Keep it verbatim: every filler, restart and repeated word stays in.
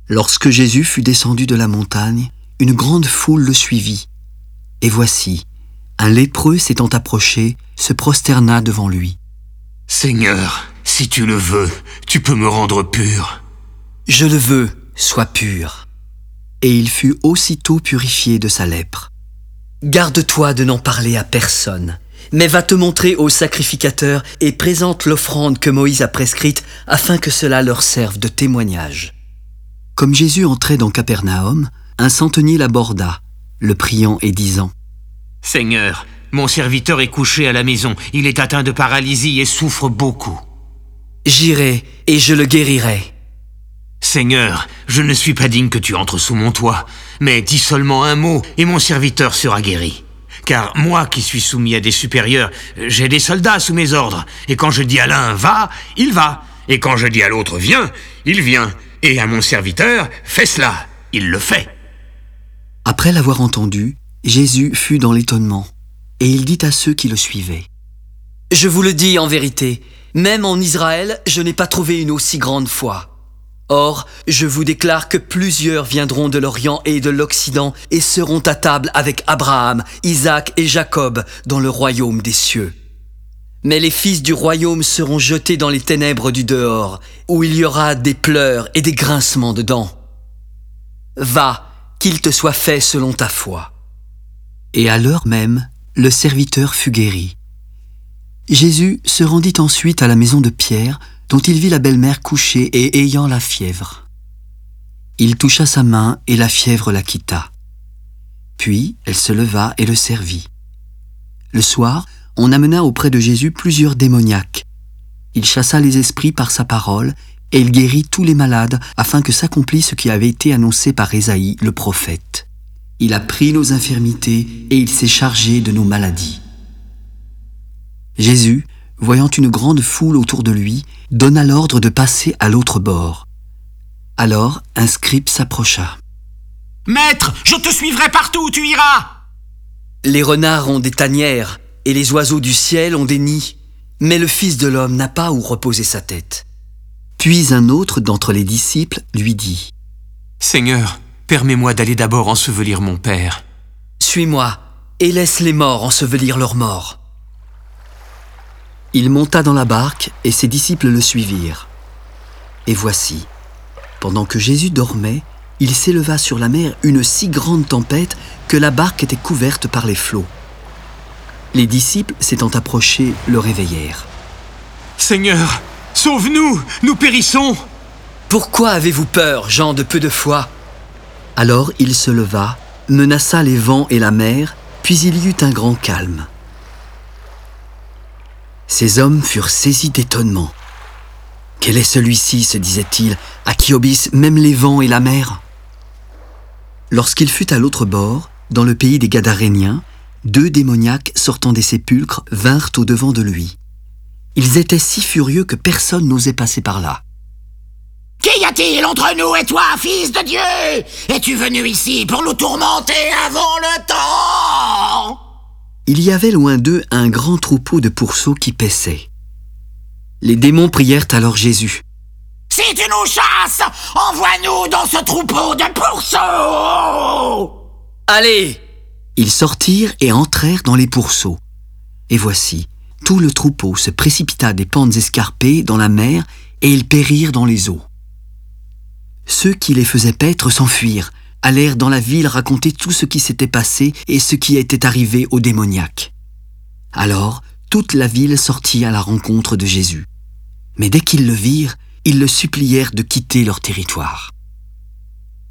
Lorsque Jésus fut descendu de la montagne, une grande foule le suivit. Et voici, un lépreux s'étant approché, se prosterna devant lui. « Seigneur, si tu le veux, tu peux me rendre pur. »« Je le veux, sois pur. » Et il fut aussitôt purifié de sa lèpre. « Garde-toi de n'en parler à personne, mais va te montrer au sacrificateur et présente l'offrande que Moïse a prescrite afin que cela leur serve de témoignage. » Comme Jésus entrait dans Capernaum, un centenier l'aborda, le priant et disant « Seigneur, mon serviteur est couché à la maison, il est atteint de paralysie et souffre beaucoup. »« J'irai et je le guérirai. »« Seigneur, je ne suis pas digne que tu entres sous mon toit, mais dis seulement un mot et mon serviteur sera guéri. Car moi qui suis soumis à des supérieurs, j'ai des soldats sous mes ordres, et quand je dis à l'un « va », il va, et quand je dis à l'autre « viens », il vient. Et à mon serviteur, fais cela, il le fait. » Après l'avoir entendu, Jésus fut dans l'étonnement, et il dit à ceux qui le suivaient : « Je vous le dis en vérité, même en Israël, je n'ai pas trouvé une aussi grande foi. Or, je vous déclare que plusieurs viendront de l'Orient et de l'Occident et seront à table avec Abraham, Isaac et Jacob dans le royaume des cieux. Mais les fils du royaume seront jetés dans les ténèbres du dehors, où il y aura des pleurs et des grincements de dents. Va, qu'il te soit fait selon ta foi. » Et à l'heure même, le serviteur fut guéri. Jésus se rendit ensuite à la maison de Pierre, dont il vit la belle-mère couchée et ayant la fièvre. Il toucha sa main et la fièvre la quitta. Puis elle se leva et le servit. Le soir, on amena auprès de Jésus plusieurs démoniaques. Il chassa les esprits par sa parole et il guérit tous les malades afin que s'accomplisse ce qui avait été annoncé par Ésaïe, le prophète. Il a pris nos infirmités et il s'est chargé de nos maladies. Jésus, voyant une grande foule autour de lui, donna l'ordre de passer à l'autre bord. Alors un scribe s'approcha. « Maître, je te suivrai partout où tu iras !»« Les renards ont des tanières, et les oiseaux du ciel ont des nids, mais le Fils de l'homme n'a pas où reposer sa tête. » Puis un autre d'entre les disciples lui dit : « Seigneur, permets-moi d'aller d'abord ensevelir mon père. »« Suis-moi, et laisse les morts ensevelir leurs morts. » Il monta dans la barque, et ses disciples le suivirent. Et voici, pendant que Jésus dormait, il s'éleva sur la mer une si grande tempête que la barque était couverte par les flots. Les disciples, s'étant approchés, le réveillèrent. « Seigneur, sauve-nous, nous périssons !»« Pourquoi avez-vous peur, gens de peu de foi ?» Alors il se leva, menaça les vents et la mer, puis il y eut un grand calme. Ces hommes furent saisis d'étonnement. « Quel est celui-ci, se disait-il, à qui obéissent même les vents et la mer ?» Lorsqu'il fut à l'autre bord, dans le pays des Gadaréniens, deux démoniaques sortant des sépulcres vinrent au-devant de lui. Ils étaient si furieux que personne n'osait passer par là. « Qu'y a-t-il entre nous et toi, fils de Dieu? Es-tu venu ici pour nous tourmenter avant le temps ?» Il y avait loin d'eux un grand troupeau de pourceaux qui paissaient. Les démons prièrent alors Jésus. « Si tu nous chasses, envoie-nous dans ce troupeau de pourceaux !»« Allez !» Ils sortirent et entrèrent dans les pourceaux. Et voici, tout le troupeau se précipita des pentes escarpées dans la mer et ils périrent dans les eaux. Ceux qui les faisaient paître s'enfuirent, allèrent dans la ville raconter tout ce qui s'était passé et ce qui était arrivé aux démoniaques. Alors, toute la ville sortit à la rencontre de Jésus. Mais dès qu'ils le virent, ils le supplièrent de quitter leur territoire.